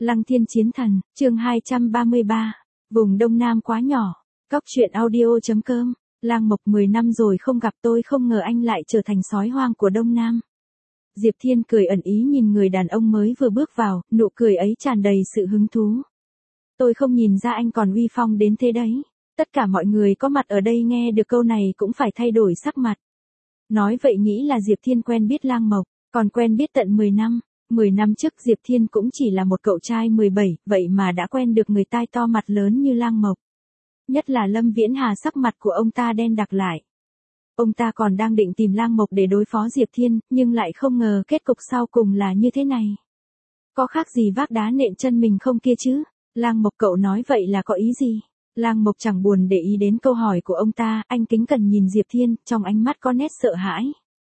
Lăng Thiên Chiến Thần, chương 233. Vùng Đông Nam quá nhỏ. Cóc truyện audio.com. Lang Mộc 10 năm rồi không gặp, tôi không ngờ anh lại trở thành sói hoang của Đông Nam. Diệp Thiên cười ẩn ý nhìn người đàn ông mới vừa bước vào, nụ cười ấy tràn đầy sự hứng thú. Tôi không nhìn ra anh còn uy phong đến thế đấy. Tất cả mọi người có mặt ở đây nghe được câu này cũng phải thay đổi sắc mặt. Nói vậy nghĩ là Diệp Thiên quen biết Lang Mộc, còn quen biết tận 10 năm. 10 năm trước Diệp Thiên cũng chỉ là một cậu trai 17, vậy mà đã quen được người tai to mặt lớn như Lang Mộc. Nhất là Lâm Viễn Hà, sắc mặt của ông ta đen đặc lại. Ông ta còn đang định tìm Lang Mộc để đối phó Diệp Thiên, nhưng lại không ngờ kết cục sau cùng là như thế này. Có khác gì vác đá nện chân mình không kia chứ? Lang Mộc, cậu nói vậy là có ý gì? Lang Mộc chẳng buồn để ý đến câu hỏi của ông ta, anh kính cẩn nhìn Diệp Thiên, trong ánh mắt có nét sợ hãi.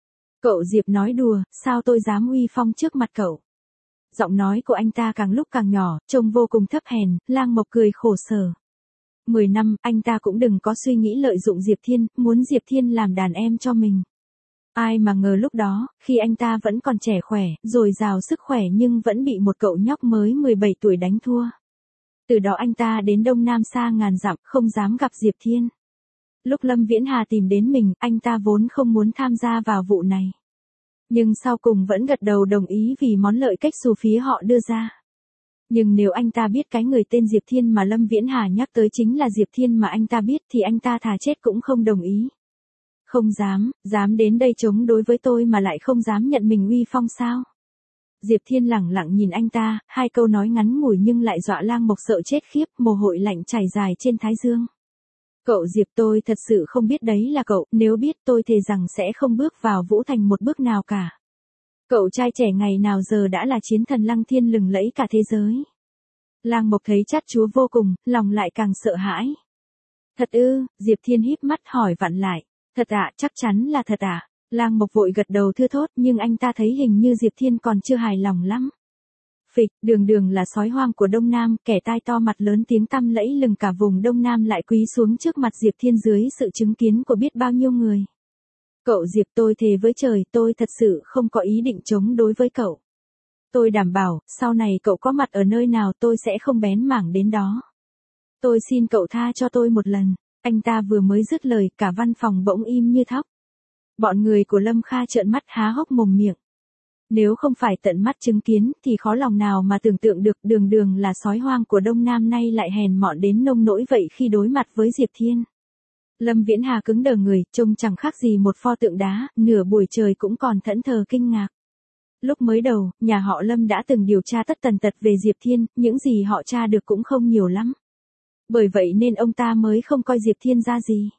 Cậu Diệp nói đùa, sao tôi dám uy phong trước mặt cậu? Giọng nói của anh ta càng lúc càng nhỏ, trông vô cùng thấp hèn. Lang Mộc cười khổ sở. 10 năm, anh ta cũng đừng có suy nghĩ lợi dụng Diệp Thiên, muốn Diệp Thiên làm đàn em cho mình. Ai mà ngờ lúc đó, khi anh ta vẫn còn trẻ khỏe, dồi dào sức khỏe nhưng vẫn bị một cậu nhóc mới 17 tuổi đánh thua. Từ đó anh ta đến Đông Nam xa ngàn dặm, không dám gặp Diệp Thiên. Lúc Lâm Viễn Hà tìm đến mình, anh ta vốn không muốn tham gia vào vụ này. Nhưng sau cùng vẫn gật đầu đồng ý vì món lợi cách xù phía họ đưa ra. Nhưng nếu anh ta biết cái người tên Diệp Thiên mà Lâm Viễn Hà nhắc tới chính là Diệp Thiên mà anh ta biết thì anh ta thà chết cũng không đồng ý. Không dám đến đây chống đối với tôi mà lại không dám nhận mình uy phong sao? Diệp Thiên lẳng lặng nhìn anh ta, hai câu nói ngắn ngủi nhưng lại dọa Lang Mộc sợ chết khiếp, mồ hôi lạnh chảy dài trên thái dương. Cậu Diệp, tôi thật sự không biết đấy là cậu, nếu biết tôi thề rằng sẽ không bước vào Vũ Thành một bước nào cả. Cậu trai trẻ ngày nào giờ đã là chiến thần Lăng Thiên lừng lẫy cả thế giới. Lang Mộc thấy chát chúa vô cùng, lòng lại càng sợ hãi. Thật ư? Diệp Thiên híp mắt hỏi vặn lại. Thật ạ, chắc chắn là thật ạ. Lang Mộc vội gật đầu thưa thốt, nhưng anh ta thấy hình như Diệp Thiên còn chưa hài lòng lắm. Phịch, đường là sói hoang của Đông Nam, kẻ tai to mặt lớn tiếng tăm lẫy lừng cả vùng Đông Nam lại quỳ xuống trước mặt Diệp Thiên dưới sự chứng kiến của biết bao nhiêu người. Cậu Diệp, tôi thề với trời, tôi thật sự không có ý định chống đối với cậu. Tôi đảm bảo, sau này cậu có mặt ở nơi nào tôi sẽ không bén mảng đến đó. Tôi xin cậu tha cho tôi một lần. Anh ta vừa mới dứt lời, cả văn phòng bỗng im như thóc. Bọn người của Lâm Kha trợn mắt há hốc mồm miệng. Nếu không phải tận mắt chứng kiến thì khó lòng nào mà tưởng tượng được đường là sói hoang của Đông Nam nay lại hèn mọn đến nông nỗi vậy khi đối mặt với Diệp Thiên. Lâm Viễn Hà cứng đờ người, trông chẳng khác gì một pho tượng đá, nửa buổi trời cũng còn thẫn thờ kinh ngạc. Lúc mới đầu, nhà họ Lâm đã từng điều tra tất tần tật về Diệp Thiên, những gì họ tra được cũng không nhiều lắm. Bởi vậy nên ông ta mới không coi Diệp Thiên ra gì.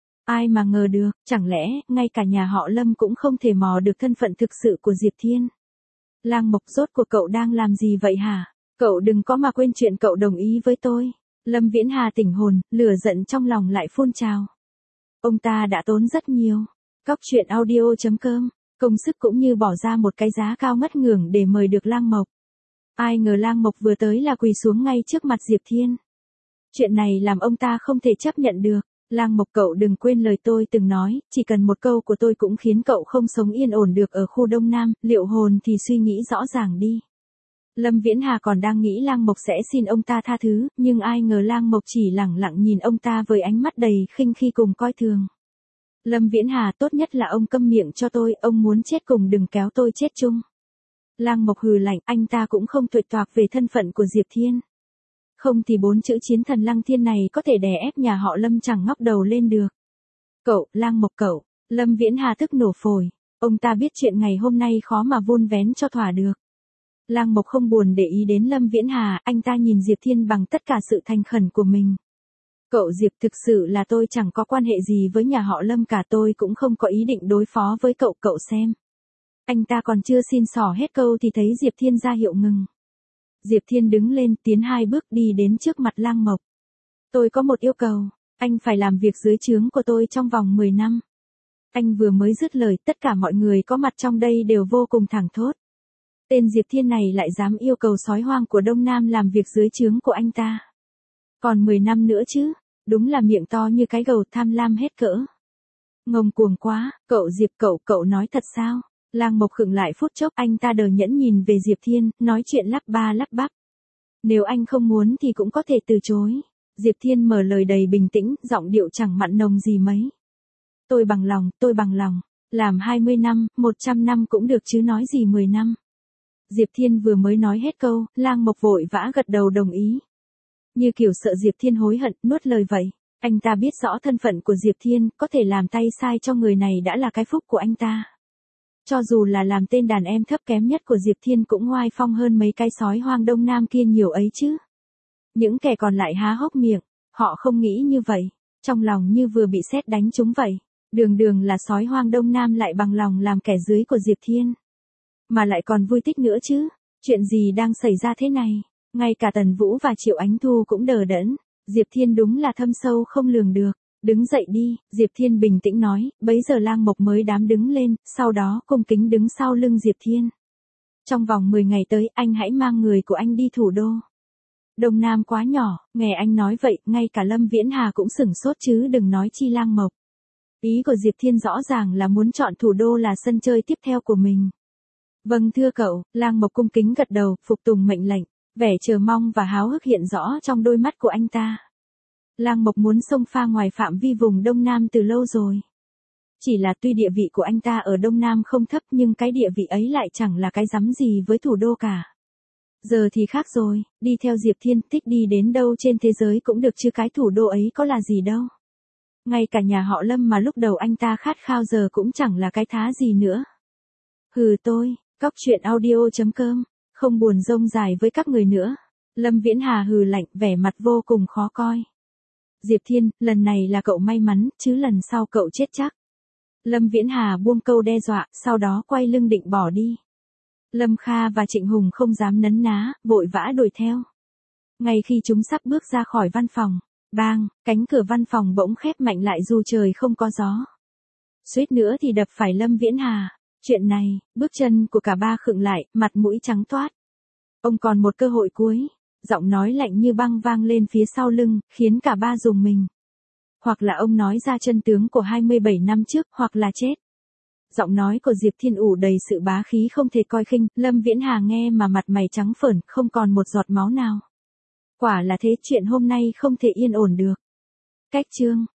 Ai mà ngờ được, chẳng lẽ, ngay cả nhà họ Lâm cũng không thể mò được thân phận thực sự của Diệp Thiên. Lang Mộc, rốt cuộc cậu đang làm gì vậy hả? Cậu đừng có mà quên chuyện cậu đồng ý với tôi. Lâm Viễn Hà tỉnh hồn, lửa giận trong lòng lại phun trào. Ông ta đã tốn rất nhiều. Cóc truyện audio.com, công sức cũng như bỏ ra một cái giá cao ngất ngưởng để mời được Lang Mộc. Ai ngờ Lang Mộc vừa tới là quỳ xuống ngay trước mặt Diệp Thiên. Chuyện này làm ông ta không thể chấp nhận được. Lang Mộc, cậu đừng quên lời tôi từng nói, chỉ cần một câu của tôi cũng khiến cậu không sống yên ổn được ở khu Đông Nam, liệu hồn thì suy nghĩ rõ ràng đi. Lâm Viễn Hà còn đang nghĩ Lang Mộc sẽ xin ông ta tha thứ, nhưng ai ngờ Lang Mộc chỉ lẳng lặng nhìn ông ta với ánh mắt đầy khinh khi cùng coi thường. Lâm Viễn Hà, tốt nhất là ông câm miệng cho tôi, ông muốn chết cùng đừng kéo tôi chết chung. Lang Mộc hừ lạnh, anh ta cũng không tuệ toạc về thân phận của Diệp Thiên. Không thì 4 chữ chiến thần Lăng Thiên này có thể đè ép nhà họ Lâm chẳng ngóc đầu lên được. Cậu, Lang Mộc cậu, Lâm Viễn Hà tức nổ phổi. Ông ta biết chuyện ngày hôm nay khó mà vun vén cho thỏa được. Lang Mộc không buồn để ý đến Lâm Viễn Hà, anh ta nhìn Diệp Thiên bằng tất cả sự thành khẩn của mình. Cậu Diệp, thực sự là tôi chẳng có quan hệ gì với nhà họ Lâm cả, tôi cũng không có ý định đối phó với cậu, cậu xem. Anh ta còn chưa xin xỏ hết câu thì thấy Diệp Thiên ra hiệu ngừng. Diệp Thiên đứng lên, tiến 2 bước đi đến trước mặt Lang Mộc. Tôi có một yêu cầu, anh phải làm việc dưới trướng của tôi trong vòng 10 năm. Anh vừa mới dứt lời, tất cả mọi người có mặt trong đây đều vô cùng thảng thốt. Tên Diệp Thiên này lại dám yêu cầu sói hoang của Đông Nam làm việc dưới trướng của anh ta. Còn 10 năm nữa chứ, đúng là miệng to như cái gầu, tham lam hết cỡ. Ngông cuồng quá, cậu Diệp, cậu nói thật sao? Lang Mộc khựng lại phút chốc, anh ta đờ nhẫn nhìn về Diệp Thiên, nói chuyện lắp ba lắp bắp. Nếu anh không muốn thì cũng có thể từ chối. Diệp Thiên mở lời đầy bình tĩnh, giọng điệu chẳng mặn nồng gì mấy. Tôi bằng lòng. Làm 20 năm, 100 năm cũng được chứ nói gì 10 năm. Diệp Thiên vừa mới nói hết câu, Lang Mộc vội vã gật đầu đồng ý. Như kiểu sợ Diệp Thiên hối hận, nuốt lời vậy. Anh ta biết rõ thân phận của Diệp Thiên, có thể làm tay sai cho người này đã là cái phúc của anh ta. Cho dù là làm tên đàn em thấp kém nhất của Diệp Thiên cũng oai phong hơn mấy cái sói hoang Đông Nam kia nhiều ấy chứ. Những kẻ còn lại há hốc miệng, họ không nghĩ như vậy, trong lòng như vừa bị sét đánh trúng vậy. Đường đường là sói hoang Đông Nam lại bằng lòng làm kẻ dưới của Diệp Thiên. Mà lại còn vui thích nữa chứ, chuyện gì đang xảy ra thế này, ngay cả Tần Vũ và Triệu Ánh Thu cũng đờ đẫn, Diệp Thiên đúng là thâm sâu không lường được. Đứng dậy đi, Diệp Thiên bình tĩnh nói, bấy giờ Lang Mộc mới đám đứng lên, sau đó cung kính đứng sau lưng Diệp Thiên. Trong vòng 10 ngày tới anh hãy mang người của anh đi thủ đô. Đông Nam quá nhỏ, nghe anh nói vậy, ngay cả Lâm Viễn Hà cũng sửng sốt chứ đừng nói chi Lang Mộc. Ý của Diệp Thiên rõ ràng là muốn chọn thủ đô là sân chơi tiếp theo của mình. Vâng thưa cậu, Lang Mộc cung kính gật đầu, phục tùng mệnh lệnh, vẻ chờ mong và háo hức hiện rõ trong đôi mắt của anh ta. Lang Mộc muốn xông pha ngoài phạm vi vùng Đông Nam từ lâu rồi. Chỉ là tuy địa vị của anh ta ở Đông Nam không thấp nhưng cái địa vị ấy lại chẳng là cái rắm gì với thủ đô cả. Giờ thì khác rồi, đi theo Diệp Thiên thích đi đến đâu trên thế giới cũng được chứ cái thủ đô ấy có là gì đâu. Ngay cả nhà họ Lâm mà lúc đầu anh ta khát khao giờ cũng chẳng là cái thá gì nữa. Hừ tôi, cóc truyện audio.com, không buồn rông dài với các người nữa. Lâm Viễn Hà hừ lạnh, vẻ mặt vô cùng khó coi. Diệp Thiên, lần này là cậu may mắn, chứ lần sau cậu chết chắc. Lâm Viễn Hà buông câu đe dọa, sau đó quay lưng định bỏ đi. Lâm Kha và Trịnh Hùng không dám nấn ná, vội vã đuổi theo. Ngay khi chúng sắp bước ra khỏi văn phòng, bang, cánh cửa văn phòng bỗng khép mạnh lại dù trời không có gió. Suýt nữa thì đập phải Lâm Viễn Hà. Chuyện này, bước chân của cả ba khựng lại, mặt mũi trắng toát. Ông còn một cơ hội cuối. Giọng nói lạnh như băng vang lên phía sau lưng, khiến cả ba rùng mình. Hoặc là ông nói ra chân tướng của 27 năm trước, hoặc là chết. Giọng nói của Diệp Thiên ủ đầy sự bá khí không thể coi khinh, Lâm Viễn Hà nghe mà mặt mày trắng phởn, không còn một giọt máu nào. Quả là thế, chuyện hôm nay không thể yên ổn được. Cách chương